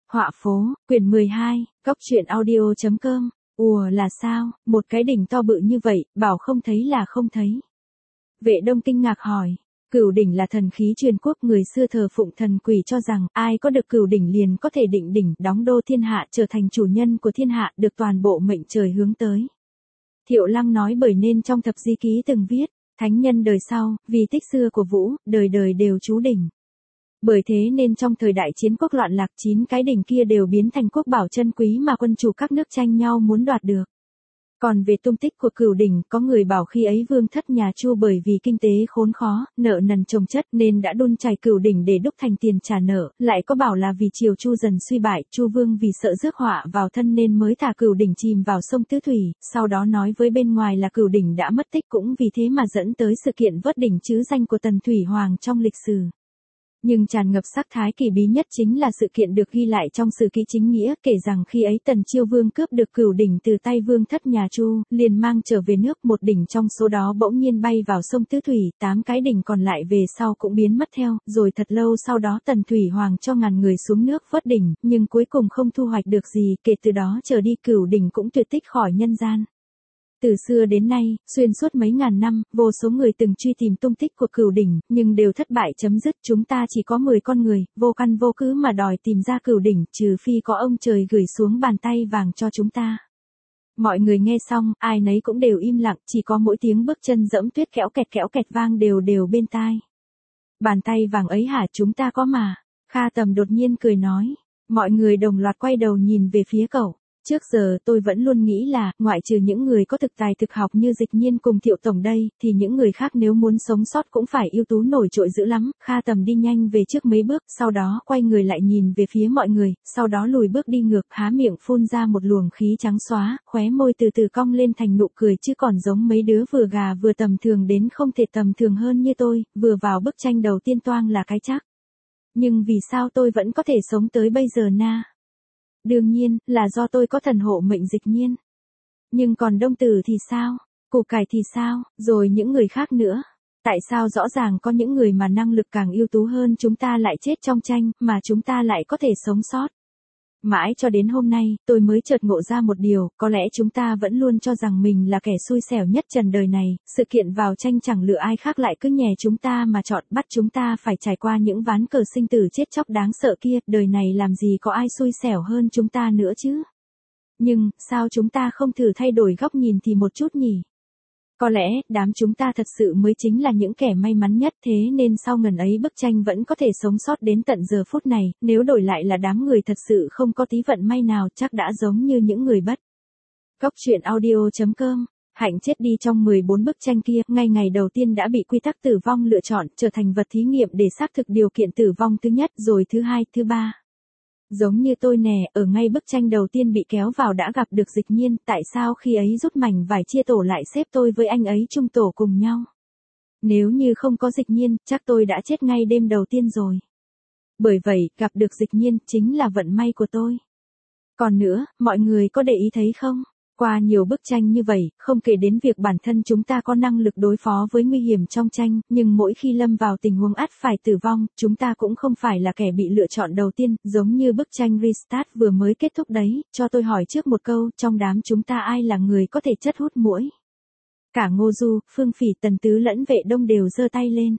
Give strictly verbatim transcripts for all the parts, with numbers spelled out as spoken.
Họa phố, quyển mười hai, Cóc truyện audio chấm com. Ùa là sao, một cái đỉnh to bự như vậy, bảo không thấy là không thấy. Vệ Đông kinh ngạc hỏi, Cửu đỉnh là thần khí truyền quốc, người xưa thờ phụng thần quỷ, cho rằng ai có được cửu đỉnh liền có thể định đỉnh, đóng đô thiên hạ, trở thành chủ nhân của thiên hạ, được toàn bộ mệnh trời hướng tới. Thiệu Lăng nói bởi nên trong thập di ký từng viết, thánh nhân đời sau, vì tích xưa của Vũ, đời đời đều trú đỉnh. Bởi thế nên trong thời đại chiến quốc loạn lạc, chín cái đỉnh kia đều biến thành quốc bảo chân quý mà quân chủ các nước tranh nhau muốn đoạt được. Còn về tung tích của Cửu đỉnh, có người bảo khi ấy vương thất nhà Chu bởi vì kinh tế khốn khó, nợ nần chồng chất nên đã đun chảy Cửu đỉnh để đúc thành tiền trả nợ, lại có bảo là vì triều Chu dần suy bại, Chu vương vì sợ rước họa vào thân nên mới thả Cửu đỉnh chìm vào sông Tứ Thủy, sau đó nói với bên ngoài là Cửu đỉnh đã mất tích, cũng vì thế mà dẫn tới sự kiện vớt đỉnh chứ danh của Tần Thủy Hoàng trong lịch sử. Nhưng tràn ngập sắc thái kỳ bí nhất chính là sự kiện được ghi lại trong sử ký chính nghĩa, kể rằng khi ấy Tần Chiêu Vương cướp được Cửu đỉnh từ tay vương thất nhà Chu, liền mang trở về nước, một đỉnh trong số đó bỗng nhiên bay vào sông Tứ Thủy, tám cái đỉnh còn lại về sau cũng biến mất theo, rồi thật lâu sau đó Tần Thủy Hoàng cho ngàn người xuống nước vớt đỉnh, nhưng cuối cùng không thu hoạch được gì, kể từ đó trở đi Cửu đỉnh cũng tuyệt tích khỏi nhân gian. Từ xưa đến nay, xuyên suốt mấy ngàn năm, vô số người từng truy tìm tung tích của Cửu đỉnh, nhưng đều thất bại chấm dứt. Chúng ta chỉ có mười con người, vô căn vô cứ mà đòi tìm ra Cửu đỉnh, trừ phi có ông trời gửi xuống bàn tay vàng cho chúng ta. Mọi người nghe xong, ai nấy cũng đều im lặng, chỉ có mỗi tiếng bước chân dẫm tuyết kẽo kẹt kẽo kẹt vang đều đều bên tai. Bàn tay vàng ấy hả, chúng ta có mà. Kha Tầm đột nhiên cười nói. Mọi người đồng loạt quay đầu nhìn về phía cậu. Trước giờ tôi vẫn luôn nghĩ là, ngoại trừ những người có thực tài thực học như Dịch Nhiên cùng Thiệu Tổng đây, thì những người khác nếu muốn sống sót cũng phải ưu tú nổi trội dữ lắm. Kha Tầm đi nhanh về trước mấy bước, sau đó quay người lại nhìn về phía mọi người, sau đó lùi bước đi ngược, há miệng phun ra một luồng khí trắng xóa, khóe môi từ từ cong lên thành nụ cười, chứ còn giống mấy đứa vừa gà vừa tầm thường đến không thể tầm thường hơn như tôi, vừa vào bức tranh đầu tiên toang là cái chắc. Nhưng vì sao tôi vẫn có thể sống tới bây giờ na? Đương nhiên, là do tôi có thần hộ mệnh Dịch Nhiên. Nhưng còn Đông Tử thì sao? Củ Cải thì sao? Rồi những người khác nữa? Tại sao rõ ràng có những người mà năng lực càng ưu tú hơn chúng ta lại chết trong tranh, mà chúng ta lại có thể sống sót? Mãi cho đến hôm nay, tôi mới chợt ngộ ra một điều, có lẽ chúng ta vẫn luôn cho rằng mình là kẻ xui xẻo nhất trần đời này, sự kiện vào tranh chẳng lựa ai khác lại cứ nhè chúng ta mà chọn, bắt chúng ta phải trải qua những ván cờ sinh tử chết chóc đáng sợ kia, đời này làm gì có ai xui xẻo hơn chúng ta nữa chứ? Nhưng, sao chúng ta không thử thay đổi góc nhìn thì một chút nhỉ? Có lẽ, đám chúng ta thật sự mới chính là những kẻ may mắn nhất, thế nên sau ngần ấy bức tranh vẫn có thể sống sót đến tận giờ phút này, nếu đổi lại là đám người thật sự không có tí vận may nào chắc đã giống như những người bất. Cóc truyện audio chấm com. Hạnh chết đi trong mười bốn bức tranh kia, ngay ngày đầu tiên đã bị quy tắc tử vong lựa chọn, trở thành vật thí nghiệm để xác thực điều kiện tử vong thứ nhất, rồi thứ hai, thứ ba. Giống như tôi nè, ở ngay bức tranh đầu tiên bị kéo vào đã gặp được Dịch Nhiên, tại sao khi ấy rút mảnh vải chia tổ lại xếp tôi với anh ấy chung tổ cùng nhau? Nếu như không có Dịch Nhiên, chắc tôi đã chết ngay đêm đầu tiên rồi. Bởi vậy, gặp được Dịch Nhiên chính là vận may của tôi. Còn nữa, mọi người có để ý thấy không? Qua nhiều bức tranh như vậy, không kể đến việc bản thân chúng ta có năng lực đối phó với nguy hiểm trong tranh, nhưng mỗi khi lâm vào tình huống ắt phải tử vong, chúng ta cũng không phải là kẻ bị lựa chọn đầu tiên, giống như bức tranh Restart vừa mới kết thúc đấy. Cho tôi hỏi trước một câu, trong đám chúng ta ai là người có thể chất hút muỗi? Cả Ngô Du, Phương Phỉ, Tần Tứ lẫn Vệ Đông đều giơ tay lên.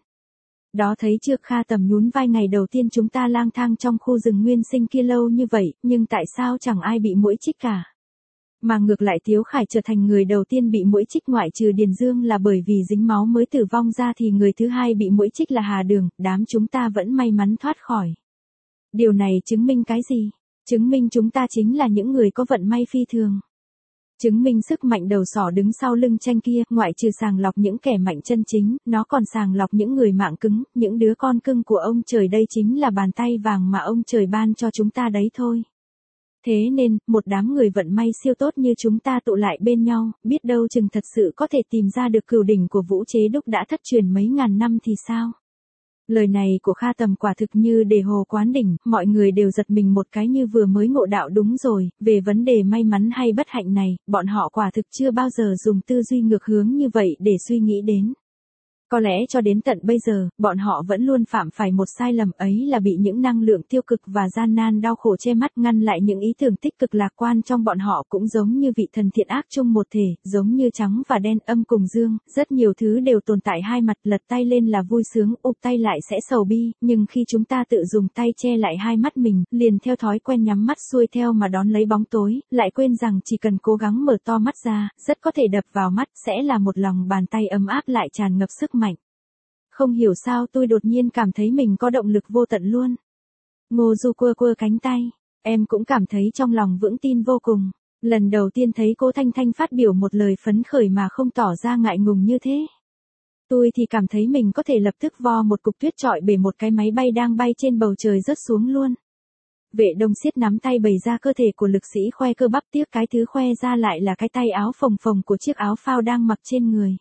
Đó thấy chưa? Kha Tầm nhún vai. Ngày đầu tiên chúng ta lang thang trong khu rừng nguyên sinh kia lâu như vậy, nhưng tại sao chẳng ai bị muỗi chích cả? Mà ngược lại Tiếu Khải trở thành người đầu tiên bị muỗi chích, ngoại trừ Điền Dương là bởi vì dính máu mới tử vong ra, thì người thứ hai bị muỗi chích là Hà Đường, đám chúng ta vẫn may mắn thoát khỏi. Điều này chứng minh cái gì? Chứng minh chúng ta chính là những người có vận may phi thường. Chứng minh sức mạnh đầu sỏ đứng sau lưng tranh kia, ngoại trừ sàng lọc những kẻ mạnh chân chính, nó còn sàng lọc những người mạng cứng, những đứa con cưng của ông trời, đây chính là bàn tay vàng mà ông trời ban cho chúng ta đấy thôi. Thế nên, một đám người vận may siêu tốt như chúng ta tụ lại bên nhau, biết đâu chừng thật sự có thể tìm ra được Cửu đỉnh của Vũ Chế Đúc đã thất truyền mấy ngàn năm thì sao? Lời này của Kha Tầm quả thực như đề hồ quán đỉnh, mọi người đều giật mình một cái như vừa mới ngộ đạo. Đúng rồi, về vấn đề may mắn hay bất hạnh này, bọn họ quả thực chưa bao giờ dùng tư duy ngược hướng như vậy để suy nghĩ đến. Có lẽ cho đến tận bây giờ, bọn họ vẫn luôn phạm phải một sai lầm ấy là bị những năng lượng tiêu cực và gian nan đau khổ che mắt ngăn lại những ý tưởng tích cực lạc quan trong bọn họ cũng giống như vị thần thiện ác chung một thể, giống như trắng và đen âm cùng dương, rất nhiều thứ đều tồn tại hai mặt, lật tay lên là vui sướng, ụp tay lại sẽ sầu bi, nhưng khi chúng ta tự dùng tay che lại hai mắt mình, liền theo thói quen nhắm mắt xuôi theo mà đón lấy bóng tối, lại quên rằng chỉ cần cố gắng mở to mắt ra, rất có thể đập vào mắt sẽ là một lòng bàn tay ấm áp lại tràn ngập sức mạnh. Không hiểu sao tôi đột nhiên cảm thấy mình có động lực vô tận luôn. Ngô Du quơ quơ cánh tay, em cũng cảm thấy trong lòng vững tin vô cùng. Lần đầu tiên thấy cô Thanh Thanh phát biểu một lời phấn khởi mà không tỏ ra ngại ngùng như thế. Tôi thì cảm thấy mình có thể lập tức vo một cục tuyết trọi bể một cái máy bay đang bay trên bầu trời rớt xuống luôn. Vệ Đông siết nắm tay bày ra cơ thể của lực sĩ khoe cơ bắp, tiếc cái thứ khoe ra lại là cái tay áo phồng phồng của chiếc áo phao đang mặc trên người.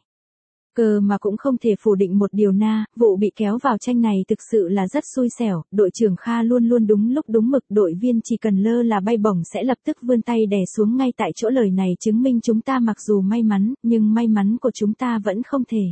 Cơ mà cũng không thể phủ định một điều na, vụ bị kéo vào tranh này thực sự là rất xui xẻo, đội trưởng Kha luôn luôn đúng lúc đúng mực, đội viên chỉ cần lơ là bay bổng sẽ lập tức vươn tay đè xuống ngay tại chỗ, lời này chứng minh chúng ta mặc dù may mắn, nhưng may mắn của chúng ta vẫn không thể.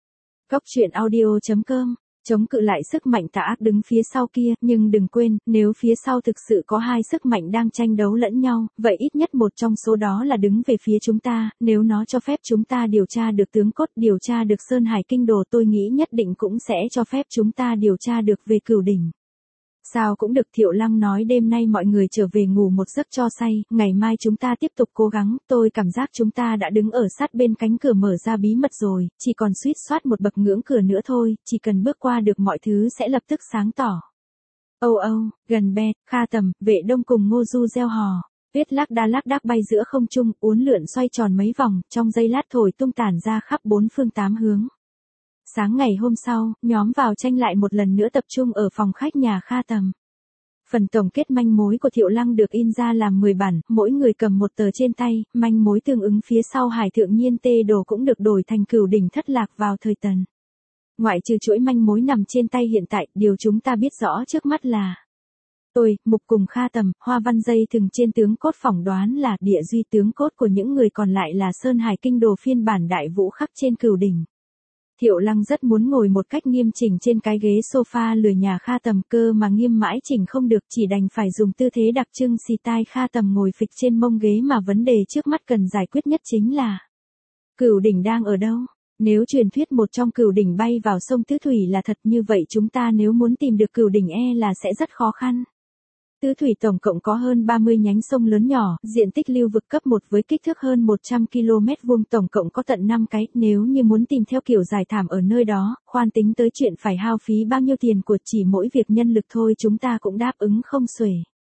Góc truyện audio chấm com chống cự lại sức mạnh tà ác đứng phía sau kia, nhưng đừng quên, nếu phía sau thực sự có hai sức mạnh đang tranh đấu lẫn nhau, vậy ít nhất một trong số đó là đứng về phía chúng ta, nếu nó cho phép chúng ta điều tra được tướng cốt, điều tra được Sơn Hải Kinh Đồ, tôi nghĩ nhất định cũng sẽ cho phép chúng ta điều tra được về Cửu Đỉnh. Sao cũng được, Thiệu Lăng nói, đêm nay mọi người trở về ngủ một giấc cho say, ngày mai chúng ta tiếp tục cố gắng, tôi cảm giác chúng ta đã đứng ở sát bên cánh cửa mở ra bí mật rồi, chỉ còn suýt soát một bậc ngưỡng cửa nữa thôi, chỉ cần bước qua được mọi thứ sẽ lập tức sáng tỏ. Âu âu, gần Bẹt, Kha Tầm, Vệ Đông cùng Ngô Du reo hò. Tuyết lác đa lác đác bay giữa không trung, uốn lượn xoay tròn mấy vòng, trong giây lát thổi tung tản ra khắp bốn phương tám hướng. Sáng ngày hôm sau, nhóm vào tranh lại một lần nữa tập trung ở phòng khách nhà Kha Tầm. Phần tổng kết manh mối của Thiệu Lăng được in ra làm mười bản, mỗi người cầm một tờ trên tay, manh mối tương ứng phía sau Hải Thượng Nhiên Tê Đồ cũng được đổi thành Cửu Đỉnh thất lạc vào thời Tần. Ngoại trừ chuỗi manh mối nằm trên tay hiện tại, điều chúng ta biết rõ trước mắt là tôi, Mục cùng Kha Tầm, hoa văn dây thừng trên tướng cốt phỏng đoán là địa duy, tướng cốt của những người còn lại là Sơn Hải Kinh Đồ phiên bản đại vũ khắc trên Cửu Đỉnh. Thiệu Lăng rất muốn ngồi một cách nghiêm chỉnh trên cái ghế sofa lười nhà Kha Tầm, cơ mà nghiêm mãi chỉnh không được, chỉ đành phải dùng tư thế đặc trưng xì tai. Kha Tầm ngồi phịch trên mông ghế, mà vấn đề trước mắt cần giải quyết nhất chính là Cửu Đỉnh đang ở đâu? Nếu truyền thuyết một trong Cửu Đỉnh bay vào sông Tứ Thủy là thật, như vậy chúng ta nếu muốn tìm được Cửu Đỉnh e là sẽ rất khó khăn. Tứ Thủy tổng cộng có hơn ba mươi nhánh sông lớn nhỏ, diện tích lưu vực cấp một với kích thước hơn một trăm ki lô mét vuông, tổng cộng có tận năm cái, nếu như muốn tìm theo kiểu giải thảm ở nơi đó, khoan tính tới chuyện phải hao phí bao nhiêu tiền của chỉ mỗi việc nhân lực thôi chúng ta cũng đáp ứng không xuể.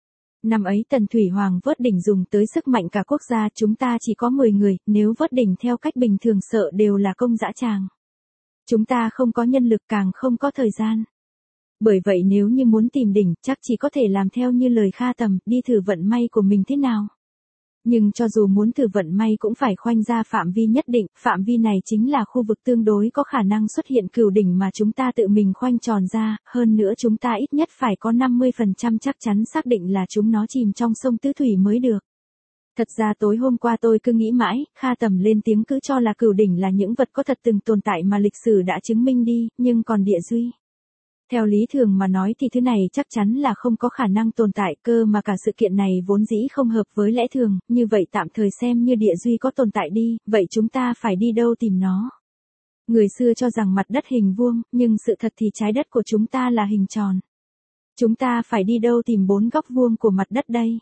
Năm ấy Tần Thủy Hoàng vớt đỉnh dùng tới sức mạnh cả quốc gia, chúng ta chỉ có mười người, nếu vớt đỉnh theo cách bình thường sợ đều là công dã tràng. Chúng ta không có nhân lực, càng không có thời gian. Bởi vậy nếu như muốn tìm đỉnh, chắc chỉ có thể làm theo như lời Kha Tầm, đi thử vận may của mình thế nào. Nhưng cho dù muốn thử vận may cũng phải khoanh ra phạm vi nhất định, phạm vi này chính là khu vực tương đối có khả năng xuất hiện Cửu Đỉnh mà chúng ta tự mình khoanh tròn ra, hơn nữa chúng ta ít nhất phải có năm mươi phần trăm chắc chắn xác định là chúng nó chìm trong sông Tứ Thủy mới được. Thật ra tối hôm qua tôi cứ nghĩ mãi, Kha Tầm lên tiếng cứ cho là Cửu Đỉnh là những vật có thật từng tồn tại mà lịch sử đã chứng minh đi, nhưng còn địa duy. Theo lý thường mà nói thì thứ này chắc chắn là không có khả năng tồn tại, cơ mà cả sự kiện này vốn dĩ không hợp với lẽ thường, như vậy tạm thời xem như địa duy có tồn tại đi, vậy chúng ta phải đi đâu tìm nó? Người xưa cho rằng mặt đất hình vuông, nhưng sự thật thì trái đất của chúng ta là hình tròn. Chúng ta phải đi đâu tìm bốn góc vuông của mặt đất đây?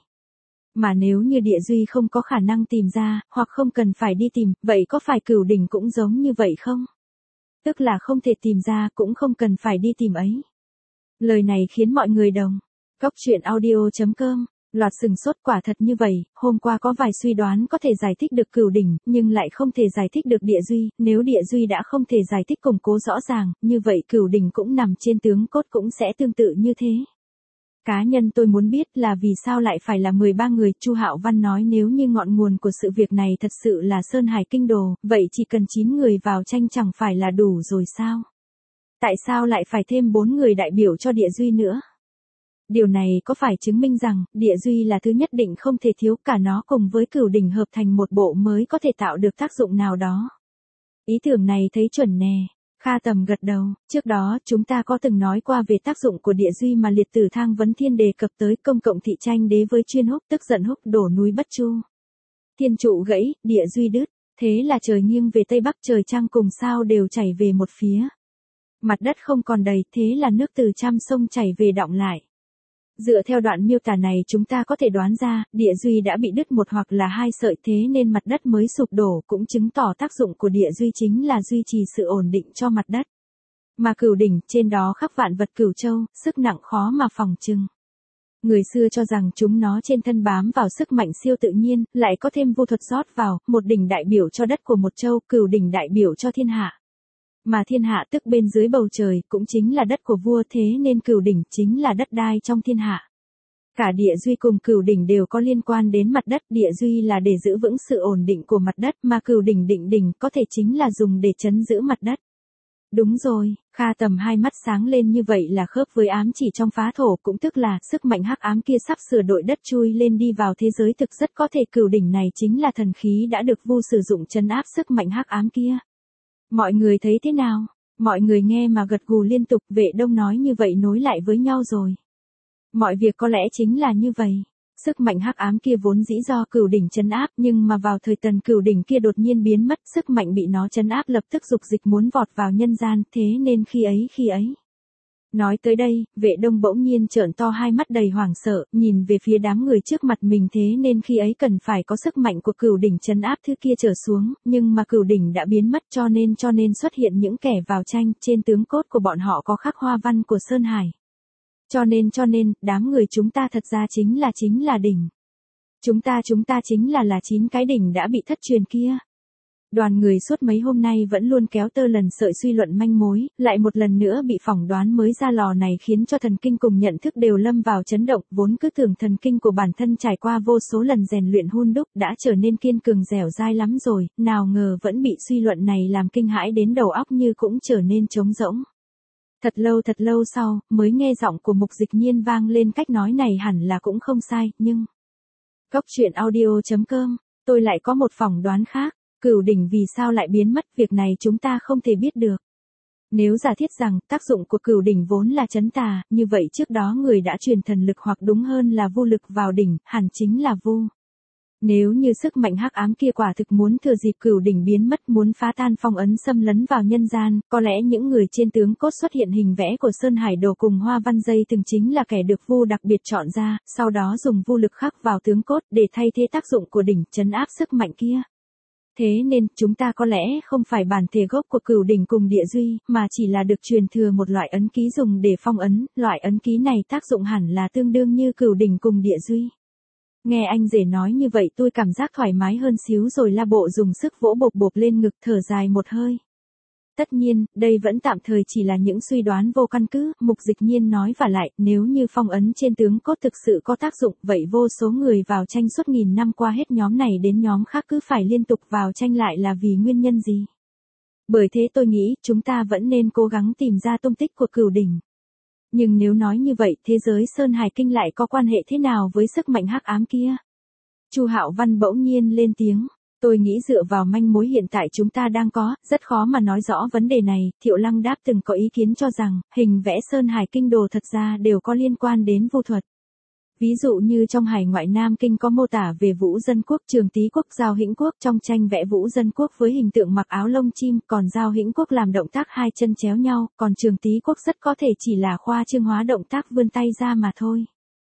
Mà nếu như địa duy không có khả năng tìm ra, hoặc không cần phải đi tìm, vậy có phải Cửu Đỉnh cũng giống như vậy không? Tức là không thể tìm ra, cũng không cần phải đi tìm ấy. Lời này khiến mọi người đồng. Góc truyện audio chấm com loạt sừng sốt, quả thật như vậy, hôm qua có vài suy đoán có thể giải thích được Cửu Đỉnh, nhưng lại không thể giải thích được địa duy, nếu địa duy đã không thể giải thích củng cố rõ ràng, như vậy Cửu Đỉnh cũng nằm trên tướng cốt cũng sẽ tương tự như thế. Cá nhân tôi muốn biết là vì sao lại phải là mười ba người, Chu Hạo Văn nói nếu như ngọn nguồn của sự việc này thật sự là Sơn Hải Kinh Đồ, vậy chỉ cần chín người vào tranh chẳng phải là đủ rồi sao? Tại sao lại phải thêm bốn người đại biểu cho địa duy nữa? Điều này có phải chứng minh rằng, địa duy là thứ nhất định không thể thiếu, cả nó cùng với Cửu Đỉnh hợp thành một bộ mới có thể tạo được tác dụng nào đó? Ý tưởng này thấy chuẩn nè. Kha Tầm gật đầu, trước đó chúng ta có từng nói qua về tác dụng của địa duy mà Liệt Tử Thang Vấn Thiên đề cập tới, công cộng thị tranh đế với chuyên húc, tức giận húc đổ núi Bất Chu. Thiên trụ gãy, địa duy đứt, thế là trời nghiêng về tây bắc, trời trăng cùng sao đều chảy về một phía. Mặt đất không còn đầy, thế là nước từ trăm sông chảy về đọng lại. Dựa theo đoạn miêu tả này chúng ta có thể đoán ra, địa duy đã bị đứt một hoặc là hai sợi, thế nên mặt đất mới sụp đổ, cũng chứng tỏ tác dụng của địa duy chính là duy trì sự ổn định cho mặt đất. Mà cửu đỉnh, trên đó khắc vạn vật cửu châu, sức nặng khó mà phòng chừng. Người xưa cho rằng chúng nó trên thân bám vào sức mạnh siêu tự nhiên, lại có thêm vô thuật rót vào, một đỉnh đại biểu cho đất của một châu, cửu đỉnh đại biểu cho thiên hạ. Mà thiên hạ tức bên dưới bầu trời, cũng chính là đất của vua, thế nên cửu đỉnh chính là đất đai trong thiên hạ. Cả địa duy cùng cửu đỉnh đều có liên quan đến mặt đất, địa duy là để giữ vững sự ổn định của mặt đất, mà cửu đỉnh định đỉnh có thể chính là dùng để trấn giữ mặt đất. Đúng rồi, Kha Tầm hai mắt sáng lên, như vậy là khớp với ám chỉ trong phá thổ, cũng tức là sức mạnh hắc ám kia sắp sửa đội đất chui lên đi vào thế giới thực, rất có thể cửu đỉnh này chính là thần khí đã được Vu sử dụng trấn áp sức mạnh hắc ám kia. Mọi người thấy thế nào? Mọi người nghe mà gật gù liên tục, Vệ Đông nói như vậy nối lại với nhau rồi. Mọi việc có lẽ chính là như vậy. Sức mạnh hắc ám kia vốn dĩ do cửu đỉnh trấn áp, nhưng mà vào thời Tần cửu đỉnh kia đột nhiên biến mất, sức mạnh bị nó trấn áp lập tức dục dịch muốn vọt vào nhân gian, thế nên khi ấy khi ấy. Nói tới đây, Vệ Đông bỗng nhiên trợn to hai mắt đầy hoảng sợ, nhìn về phía đám người trước mặt mình, thế nên khi ấy cần phải có sức mạnh của cửu đỉnh trấn áp thứ kia trở xuống, nhưng mà cửu đỉnh đã biến mất, cho nên cho nên xuất hiện những kẻ vào tranh, trên tướng cốt của bọn họ có khắc hoa văn của Sơn Hải. Cho nên cho nên, đám người chúng ta thật ra chính là chính là đỉnh. Chúng ta chúng ta chính là là chín cái đỉnh đã bị thất truyền kia. Đoàn người suốt mấy hôm nay vẫn luôn kéo tơ lần sợi suy luận manh mối, lại một lần nữa bị phỏng đoán mới ra lò này khiến cho thần kinh cùng nhận thức đều lâm vào chấn động, vốn cứ tưởng thần kinh của bản thân trải qua vô số lần rèn luyện hun đúc đã trở nên kiên cường dẻo dai lắm rồi, nào ngờ vẫn bị suy luận này làm kinh hãi đến đầu óc như cũng trở nên trống rỗng. Thật lâu thật lâu sau, mới nghe giọng của Mục Dịch Nhiên vang lên, cách nói này hẳn là cũng không sai, nhưng... Góc truyện audio chấm com, tôi lại có một phỏng đoán khác, cửu đỉnh vì sao lại biến mất, việc này chúng ta không thể biết được. Nếu giả thiết rằng, tác dụng của cửu đỉnh vốn là trấn tà, như vậy trước đó người đã truyền thần lực hoặc đúng hơn là vu lực vào đỉnh, hẳn chính là vu. Nếu như sức mạnh hắc ám kia quả thực muốn thừa dịp cửu đỉnh biến mất, muốn phá tan phong ấn xâm lấn vào nhân gian, có lẽ những người trên tướng cốt xuất hiện hình vẽ của Sơn Hải Đồ cùng hoa văn dây từng chính là kẻ được vu đặc biệt chọn ra, sau đó dùng vu lực khắc vào tướng cốt để thay thế tác dụng của đỉnh trấn áp sức mạnh kia. Thế nên, chúng ta có lẽ không phải bản thể gốc của cửu đỉnh cùng địa duy, mà chỉ là được truyền thừa một loại ấn ký dùng để phong ấn, loại ấn ký này tác dụng hẳn là tương đương như cửu đỉnh cùng địa duy. Nghe anh rể nói như vậy tôi cảm giác thoải mái hơn xíu rồi, la bộ dùng sức vỗ bộp bộp lên ngực, thở dài một hơi. Tất nhiên, đây vẫn tạm thời chỉ là những suy đoán vô căn cứ, Mục Dịch Nhiên nói, và lại, nếu như phong ấn trên tướng cốt thực sự có tác dụng, vậy vô số người vào tranh suốt nghìn năm qua hết nhóm này đến nhóm khác cứ phải liên tục vào tranh lại là vì nguyên nhân gì? Bởi thế tôi nghĩ, chúng ta vẫn nên cố gắng tìm ra tung tích của cửu đỉnh. Nhưng nếu nói như vậy, thế giới Sơn Hải Kinh lại có quan hệ thế nào với sức mạnh hắc ám kia? Chu Hạo Văn bỗng nhiên lên tiếng. Tôi nghĩ dựa vào manh mối hiện tại chúng ta đang có, rất khó mà nói rõ vấn đề này. Thiệu Lăng Đáp từng có ý kiến cho rằng, hình vẽ Sơn Hải Kinh đồ thật ra đều có liên quan đến vu thuật. Ví dụ như trong Hải Ngoại Nam Kinh có mô tả về Vũ Dân Quốc, Trường Tý Quốc, Giao Hĩnh Quốc, trong tranh vẽ Vũ Dân Quốc với hình tượng mặc áo lông chim, còn Giao Hĩnh Quốc làm động tác hai chân chéo nhau, còn Trường Tý Quốc rất có thể chỉ là khoa trương hóa động tác vươn tay ra mà thôi.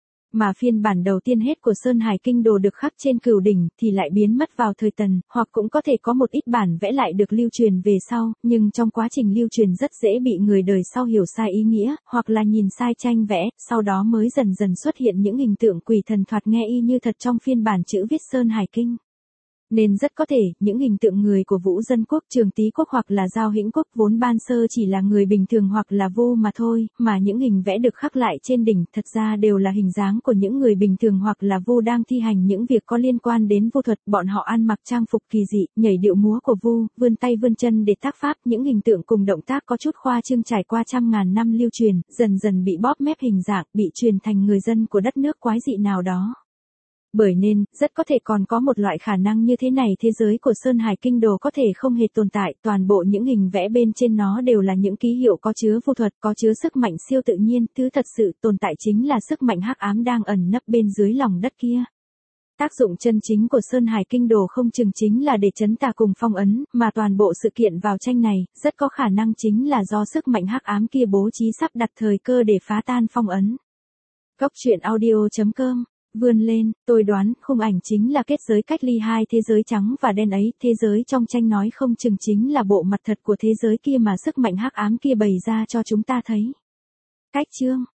Mà phiên bản đầu tiên hết của Sơn Hải Kinh đồ được khắc trên cửu đỉnh thì lại biến mất vào thời Tần, hoặc cũng có thể có một ít bản vẽ lại được lưu truyền về sau, nhưng trong quá trình lưu truyền rất dễ bị người đời sau hiểu sai ý nghĩa, hoặc là nhìn sai tranh vẽ, sau đó mới dần dần xuất hiện những hình tượng quỷ thần thoạt nghe y như thật trong phiên bản chữ viết Sơn Hải Kinh. Nên rất có thể, những hình tượng người của Vũ Dân Quốc, Trường Tý Quốc hoặc là Giao Hĩnh Quốc vốn ban sơ chỉ là người bình thường hoặc là vu mà thôi, mà những hình vẽ được khắc lại trên đỉnh thật ra đều là hình dáng của những người bình thường hoặc là vu đang thi hành những việc có liên quan đến vu thuật. Bọn họ ăn mặc trang phục kỳ dị, nhảy điệu múa của vu, vươn tay vươn chân để tác pháp, những hình tượng cùng động tác có chút khoa trương trải qua trăm ngàn năm lưu truyền, dần dần bị bóp mép hình dạng, bị truyền thành người dân của đất nước quái dị nào đó. Bởi nên, rất có thể còn có một loại khả năng như thế này, thế giới của Sơn Hải Kinh Đồ có thể không hề tồn tại, toàn bộ những hình vẽ bên trên nó đều là những ký hiệu có chứa phù thuật, có chứa sức mạnh siêu tự nhiên, thứ thật sự tồn tại chính là sức mạnh hắc ám đang ẩn nấp bên dưới lòng đất kia. Tác dụng chân chính của Sơn Hải Kinh Đồ không chừng chính là để trấn tà cùng phong ấn, mà toàn bộ sự kiện vào tranh này, rất có khả năng chính là do sức mạnh hắc ám kia bố trí sắp đặt thời cơ để phá tan phong ấn. Góc truyện audio chấm com Vươn lên, tôi đoán, khung ảnh chính là kết giới cách ly hai thế giới trắng và đen ấy, thế giới trong tranh nói không chừng chính là bộ mặt thật của thế giới kia mà sức mạnh hắc ám kia bày ra cho chúng ta thấy. Cách chương